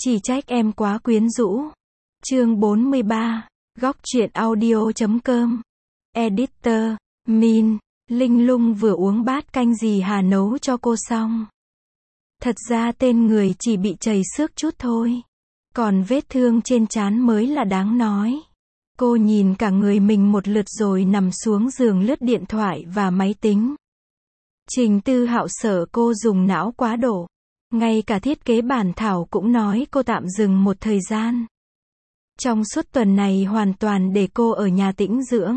Chỉ trách em quá quyến rũ. Chương 43. Góc truyện audio.com. Editor. Min. Linh Lung vừa uống bát canh gì Hà nấu cho cô xong. Thật ra tên người chỉ bị chảy xước chút thôi. Còn vết thương trên trán mới là đáng nói. Cô nhìn cả người mình một lượt rồi nằm xuống giường lướt điện thoại và máy tính. Trình Tư Hạo sợ cô dùng não quá độ. Ngay cả thiết kế bản thảo cũng nói cô tạm dừng một thời gian. Trong suốt tuần này hoàn toàn để cô ở nhà tĩnh dưỡng.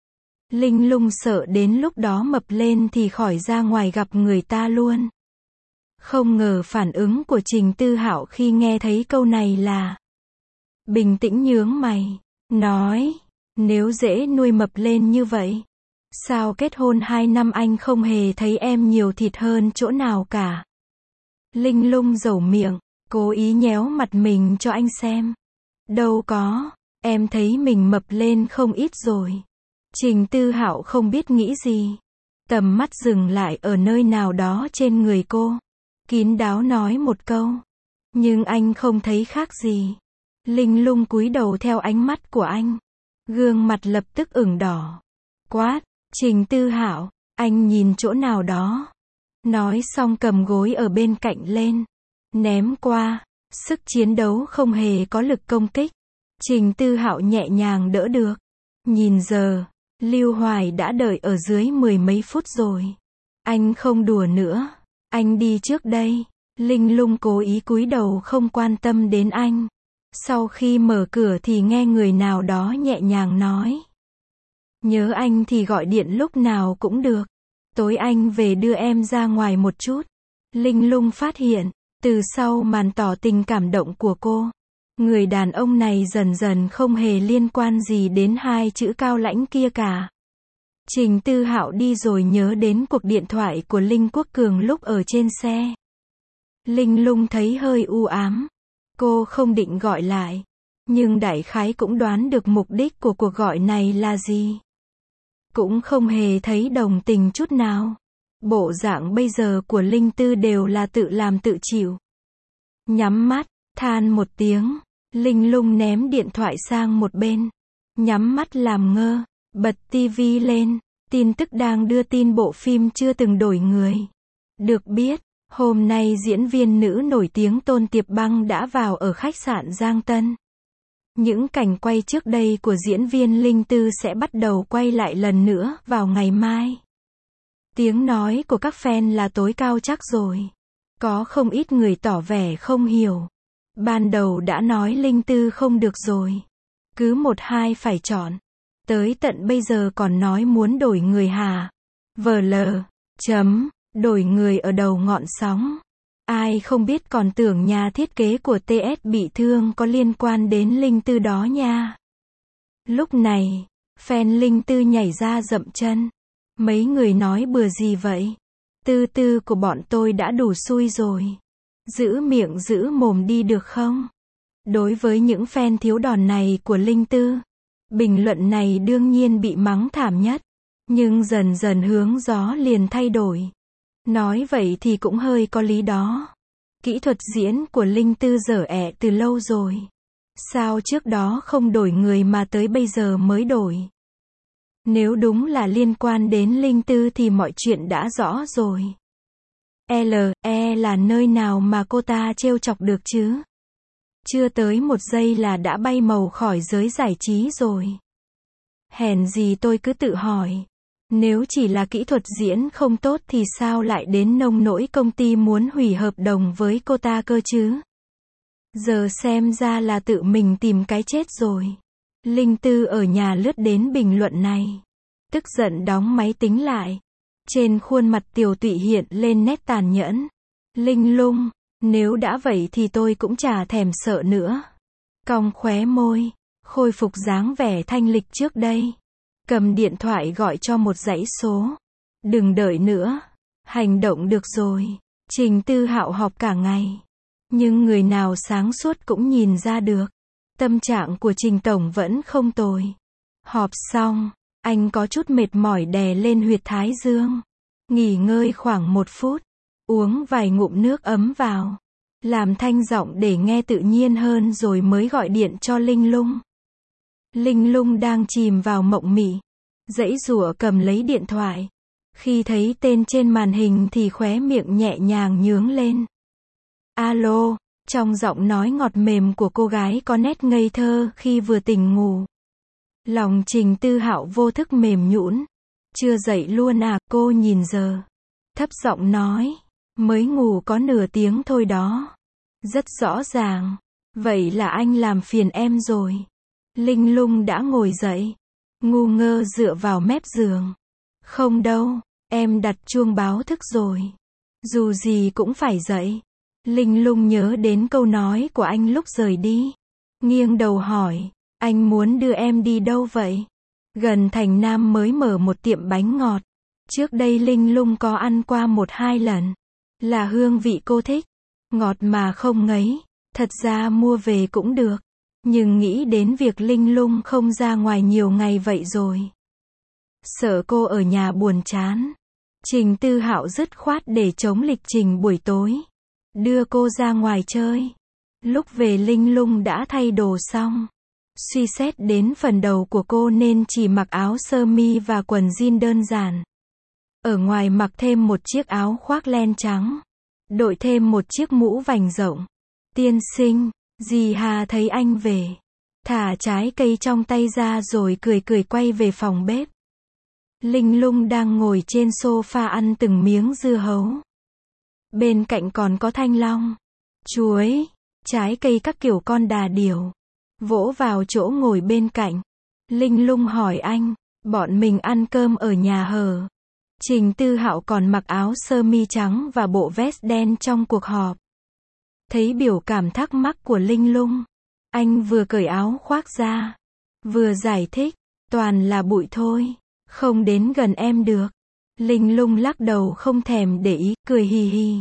Linh Lung sợ đến lúc đó mập lên thì khỏi ra ngoài gặp người ta luôn. Không ngờ phản ứng của Trình Tư Hạo khi nghe thấy câu này là bình tĩnh nhướng mày, nói, nếu dễ nuôi mập lên như vậy, sao kết hôn 2 năm anh không hề thấy em nhiều thịt hơn chỗ nào cả. Linh Lung dẩu miệng, cố ý nhéo mặt mình cho anh xem. Đâu có, em thấy mình mập lên không ít rồi. Trình Tư Hạo không biết nghĩ gì. Tầm mắt dừng lại ở nơi nào đó trên người cô. Kín đáo nói một câu. Nhưng anh không thấy khác gì. Linh Lung cúi đầu theo ánh mắt của anh. Gương mặt lập tức ửng đỏ. Quát, Trình Tư Hạo, anh nhìn chỗ nào đó. Nói xong cầm gối ở bên cạnh lên. Ném qua. Sức chiến đấu không hề có lực công kích. Trình Tư Hạo nhẹ nhàng đỡ được. Nhìn giờ, Lưu Hoài đã đợi ở dưới 10 mấy phút rồi. Anh không đùa nữa. Anh đi trước đây. Linh Lung cố ý cúi đầu không quan tâm đến anh. Sau khi mở cửa thì nghe người nào đó nhẹ nhàng nói. Nhớ anh thì gọi điện lúc nào cũng được. Tối anh về đưa em ra ngoài một chút. Linh Lung phát hiện, từ sau màn tỏ tình cảm động của cô, người đàn ông này dần dần không hề liên quan gì đến hai chữ cao lãnh kia cả. Trình Tư Hạo đi rồi nhớ đến cuộc điện thoại của Linh Quốc Cường lúc ở trên xe. Linh Lung thấy hơi u ám. Cô không định gọi lại. Nhưng đại khái cũng đoán được mục đích của cuộc gọi này là gì. Cũng không hề thấy đồng tình chút nào. Bộ dạng bây giờ của Linh Tư đều là tự làm tự chịu. Nhắm mắt, than một tiếng. Linh Lung ném điện thoại sang một bên. Nhắm mắt làm ngơ. Bật tivi lên. Tin tức đang đưa tin bộ phim chưa từng đổi người. Được biết, hôm nay diễn viên nữ nổi tiếng Tôn Tiệp Băng đã vào ở khách sạn Giang Tân. Những cảnh quay trước đây của diễn viên Linh Tư sẽ bắt đầu quay lại lần nữa vào ngày mai. Tiếng nói của các fan là tối cao chắc rồi. Có không ít người tỏ vẻ không hiểu. Ban đầu đã nói Linh Tư không được rồi. Cứ một hai phải chọn. Tới tận bây giờ còn nói muốn đổi người hả? VL. Đổi người ở đầu ngọn sóng. Ai không biết còn tưởng nhà thiết kế của TS bị thương có liên quan đến Linh Tư đó nha. Lúc này, fan Linh Tư nhảy ra dậm chân. Mấy người nói bừa gì vậy? Tư tư của bọn tôi đã đủ xui rồi. Giữ miệng giữ mồm đi được không? Đối với những fan thiếu đòn này của Linh Tư, bình luận này đương nhiên bị mắng thảm nhất. Nhưng dần dần hướng gió liền thay đổi. Nói vậy thì cũng hơi có lý đó. Kỹ thuật diễn của Linh Tư dở ẹ từ lâu rồi. Sao trước đó không đổi người mà tới bây giờ mới đổi? Nếu đúng là liên quan đến Linh Tư thì mọi chuyện đã rõ rồi. LE là nơi nào mà cô ta trêu chọc được chứ? Chưa tới một giây là đã bay màu khỏi giới giải trí rồi. Hèn gì tôi cứ tự hỏi. Nếu chỉ là kỹ thuật diễn không tốt thì sao lại đến nông nỗi công ty muốn hủy hợp đồng với cô ta cơ chứ? Giờ xem ra là tự mình tìm cái chết rồi. Linh Tư ở nhà lướt đến bình luận này. Tức giận đóng máy tính lại. Trên khuôn mặt Tiểu Tụy hiện lên nét tàn nhẫn. Linh Lung, nếu đã vậy thì tôi cũng chả thèm sợ nữa. Cong khóe môi, khôi phục dáng vẻ thanh lịch trước đây. Cầm điện thoại gọi cho một dãy số. Đừng đợi nữa. Hành động được rồi. Trình Tư Hạo họp cả ngày. Nhưng người nào sáng suốt cũng nhìn ra được. Tâm trạng của Trình Tổng vẫn không tồi. Họp xong, anh có chút mệt mỏi đè lên huyệt thái dương. Nghỉ ngơi khoảng 1 phút. Uống vài ngụm nước ấm vào. làm thanh giọng để nghe tự nhiên hơn rồi mới gọi điện cho Linh Lung. Linh Lung đang chìm vào mộng mị, giãy giụa cầm lấy điện thoại. Khi thấy tên trên màn hình thì khóe miệng nhẹ nhàng nhướng lên. Alo, trong giọng nói ngọt mềm của cô gái có nét ngây thơ khi vừa tỉnh ngủ. Lòng Trình Tư Hạo vô thức mềm nhũn. Chưa dậy luôn à, cô nhìn giờ. Thấp giọng nói, mới ngủ có nửa tiếng thôi đó. Rất rõ ràng. Vậy là anh làm phiền em rồi. Linh Lung đã ngồi dậy, ngu ngơ dựa vào mép giường. Không đâu, em đặt chuông báo thức rồi. Dù gì cũng phải dậy. Linh Lung nhớ đến câu nói của anh lúc rời đi. Nghiêng đầu hỏi, anh muốn đưa em đi đâu vậy? Gần thành Nam mới mở một tiệm bánh ngọt. Trước đây Linh Lung có ăn qua 1-2 lần. Là hương vị cô thích. Ngọt mà không ngấy. Thật ra mua về cũng được. Nhưng nghĩ đến việc Linh Lung không ra ngoài nhiều ngày vậy rồi. Sợ cô ở nhà buồn chán. Trình Tư Hạo dứt khoát để chống lịch trình buổi tối. Đưa cô ra ngoài chơi. Lúc về Linh Lung đã thay đồ xong. Suy xét đến phần đầu của cô nên chỉ mặc áo sơ mi và quần jean đơn giản. Ở ngoài mặc thêm một chiếc áo khoác len trắng. Đội thêm một chiếc mũ vành rộng. Tiên sinh, dì Hà thấy anh về. Thả trái cây trong tay ra rồi cười cười quay về phòng bếp. Linh Lung đang ngồi trên sofa ăn từng miếng dưa hấu. Bên cạnh còn có thanh long, chuối, trái cây các kiểu con đà điểu. Vỗ vào chỗ ngồi bên cạnh. Linh Lung hỏi anh, bọn mình ăn cơm ở nhà hờ? Trình Tư Hạo còn mặc áo sơ mi trắng và bộ vest đen trong cuộc họp. Thấy biểu cảm thắc mắc của Linh Lung, anh vừa cởi áo khoác ra, vừa giải thích, toàn là bụi thôi, không đến gần em được. Linh Lung lắc đầu không thèm để ý, cười hì hì.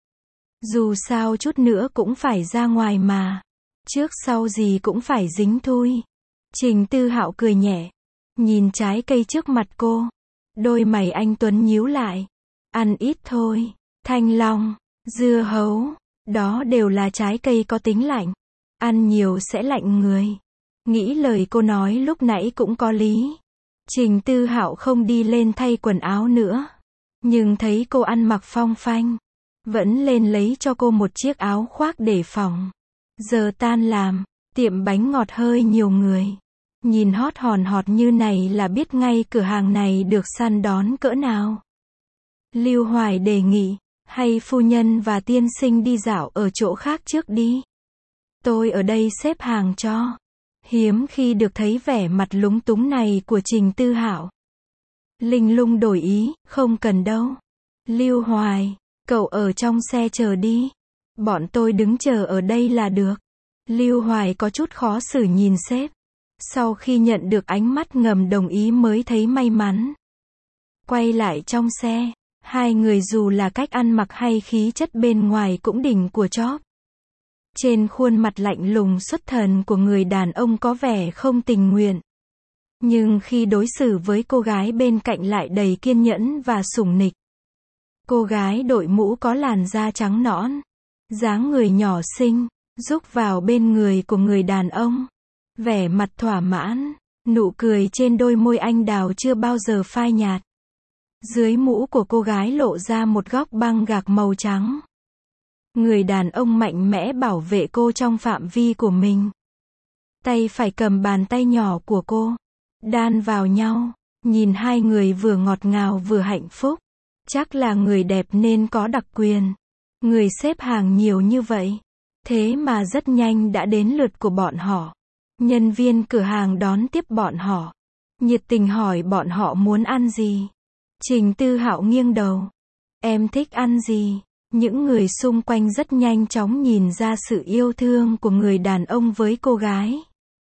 Dù sao chút nữa cũng phải ra ngoài mà. Trước sau gì cũng phải dính thui. Trình Tư Hạo cười nhẹ. Nhìn trái cây trước mặt cô. Đôi mày anh tuấn nhíu lại. Ăn ít thôi. Thanh long, dưa hấu. Đó đều là trái cây có tính lạnh. Ăn nhiều sẽ lạnh người. Nghĩ lời cô nói lúc nãy cũng có lý. Trình Tư Hạo không đi lên thay quần áo nữa. Nhưng thấy cô ăn mặc phong phanh. Vẫn lên lấy cho cô một chiếc áo khoác để phòng. Giờ tan làm, tiệm bánh ngọt hơi nhiều người. Nhìn hot hòn hot như này là biết ngay cửa hàng này được săn đón cỡ nào. Lưu Hoài đề nghị, hay phu nhân và tiên sinh đi dạo ở chỗ khác trước đi. Tôi ở đây xếp hàng cho. Hiếm khi được thấy vẻ mặt lúng túng này của Trình Tư Hạo. Linh Lung đổi ý, không cần đâu. Lưu Hoài, cậu ở trong xe chờ đi. Bọn tôi đứng chờ ở đây là được. Lưu Hoài có chút khó xử nhìn sếp. Sau khi nhận được ánh mắt ngầm đồng ý mới thấy may mắn. Quay lại trong xe, hai người dù là cách ăn mặc hay khí chất bên ngoài cũng đỉnh của chóp. Trên khuôn mặt lạnh lùng xuất thần của người đàn ông có vẻ không tình nguyện. Nhưng khi đối xử với cô gái bên cạnh lại đầy kiên nhẫn và sủng nịch. Cô gái đội mũ có làn da trắng nõn, dáng người nhỏ xinh, rúc vào bên người của người đàn ông. Vẻ mặt thỏa mãn, nụ cười trên đôi môi anh đào chưa bao giờ phai nhạt. Dưới mũ của cô gái lộ ra một góc băng gạc màu trắng. Người đàn ông mạnh mẽ bảo vệ cô trong phạm vi của mình. Tay phải cầm bàn tay nhỏ của cô, đan vào nhau, nhìn hai người vừa ngọt ngào vừa hạnh phúc. Chắc là người đẹp nên có đặc quyền. Người xếp hàng nhiều như vậy. Thế mà rất nhanh đã đến lượt của bọn họ. Nhân viên cửa hàng đón tiếp bọn họ. Nhiệt tình hỏi bọn họ muốn ăn gì. Trình Tư Hạo nghiêng đầu. Em thích ăn gì? Những người xung quanh rất nhanh chóng nhìn ra sự yêu thương của người đàn ông với cô gái.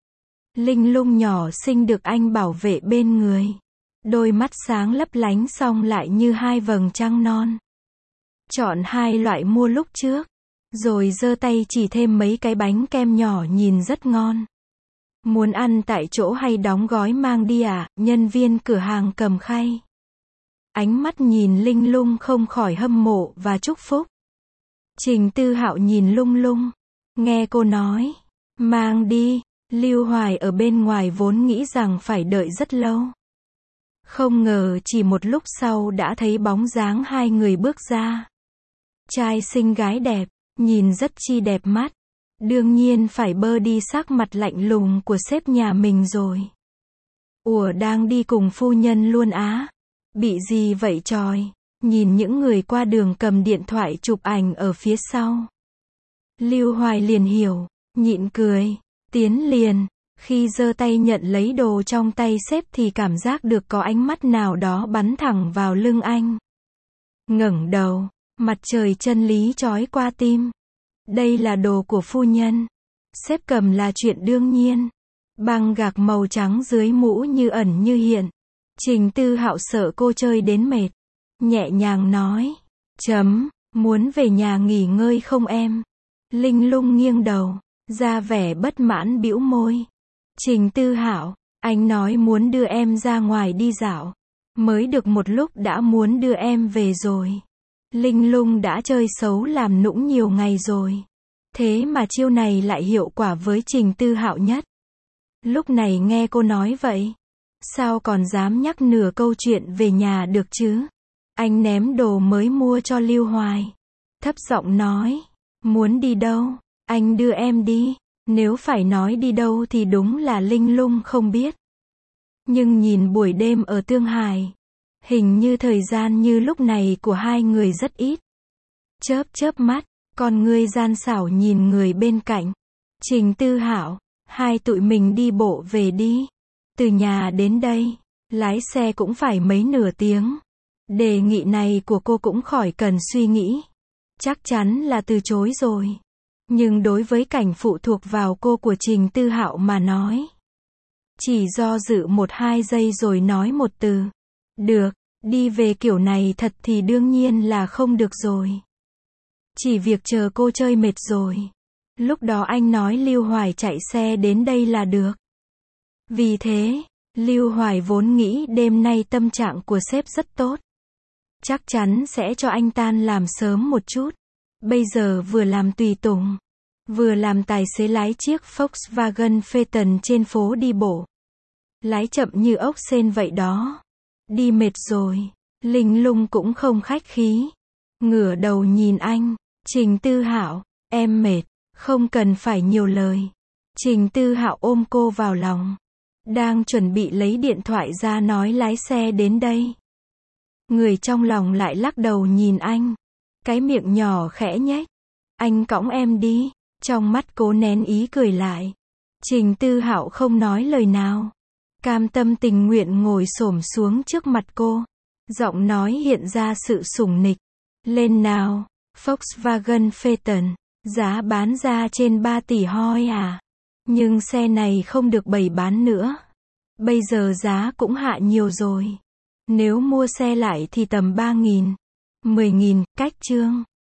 Linh Lung nhỏ xinh được anh bảo vệ bên người. Đôi mắt sáng lấp lánh xong lại như hai vầng trăng non. Chọn hai loại mua lúc trước. Rồi giơ tay chỉ thêm mấy cái bánh kem nhỏ nhìn rất ngon. Muốn ăn tại chỗ hay đóng gói mang đi à? Nhân viên cửa hàng cầm khay. Ánh mắt nhìn Linh Lung không khỏi hâm mộ và chúc phúc. Trình Tư Hạo nhìn lung lung. Nghe cô nói, mang đi, Lưu Hoài ở bên ngoài vốn nghĩ rằng phải đợi rất lâu. Không ngờ chỉ một lúc sau đã thấy bóng dáng hai người bước ra. Trai xinh gái đẹp, nhìn rất chi đẹp mắt. Đương nhiên phải bơ đi sắc mặt lạnh lùng của sếp nhà mình rồi. Ủa đang đi cùng phu nhân luôn á? Bị gì vậy tròi? Nhìn những người qua đường cầm điện thoại chụp ảnh ở phía sau. Lưu Hoài liền hiểu, nhịn cười, tiến liền. Khi giơ tay nhận lấy đồ trong tay sếp thì cảm giác được có ánh mắt nào đó bắn thẳng vào lưng anh. Ngẩng đầu, mặt trời chân lý chói qua tim. Đây là đồ của phu nhân. Sếp cầm là chuyện đương nhiên. Băng gạc màu trắng dưới mũ như ẩn như hiện. Trình Tư Hạo sợ cô chơi đến mệt. Nhẹ nhàng nói. Muốn về nhà nghỉ ngơi không em? Linh lung nghiêng đầu, ra vẻ bất mãn bĩu môi. Trình Tư Hạo, anh nói muốn đưa em ra ngoài đi dạo. Mới được một lúc đã muốn đưa em về rồi. Linh lung đã chơi xấu làm nũng nhiều ngày rồi. Thế mà chiêu này lại hiệu quả với Trình Tư Hạo nhất. Lúc này nghe cô nói vậy, sao còn dám nhắc nửa câu chuyện về nhà được chứ? Anh ném đồ mới mua cho Lưu Hoài. Thấp giọng nói, muốn đi đâu? Anh đưa em đi. Nếu phải nói đi đâu thì đúng là Linh lung không biết. Nhưng nhìn buổi đêm ở Tương Hải, hình như thời gian như lúc này của hai người rất ít. Chớp mắt, con ngươi gian xảo nhìn người bên cạnh. Trình Tư Hạo, hai tụi mình đi bộ về đi. Từ nhà đến đây, lái xe cũng phải mấy nửa tiếng. Đề nghị này của cô cũng khỏi cần suy nghĩ. Chắc chắn là từ chối rồi. Nhưng đối với cảnh phụ thuộc vào cô của Trình Tư Hạo mà nói, chỉ do dự 1-2 giây rồi nói một từ. Được, đi về kiểu này thật thì đương nhiên là không được rồi. Chỉ việc chờ cô chơi mệt rồi. Lúc đó anh nói Lưu Hoài chạy xe đến đây là được. Vì thế, Lưu Hoài vốn nghĩ đêm nay tâm trạng của sếp rất tốt. Chắc chắn sẽ cho anh tan làm sớm một chút. Bây giờ vừa làm tùy tùng, vừa làm tài xế lái chiếc Volkswagen Phaeton trên phố đi bộ. Lái chậm như ốc sên vậy đó. Đi mệt rồi, Linh lung cũng không khách khí. Ngửa đầu nhìn anh, Trình Tư Hạo, em mệt, không cần phải nhiều lời. Trình Tư Hạo ôm cô vào lòng. Đang chuẩn bị lấy điện thoại ra nói lái xe đến đây. Người trong lòng lại lắc đầu nhìn anh. Cái miệng nhỏ khẽ nhếch. Anh cõng em đi. Trong mắt cố nén ý cười lại. Trình Tư Hạo không nói lời nào. Cam tâm tình nguyện ngồi xổm xuống trước mặt cô. Giọng nói hiện ra sự sủng nịch. Lên nào, Volkswagen Phaeton. Giá bán ra trên 3 tỷ hoi à. Nhưng xe này không được bày bán nữa. Bây giờ giá cũng hạ nhiều rồi. Nếu mua xe lại thì tầm 3.000, 10.000, cách chương.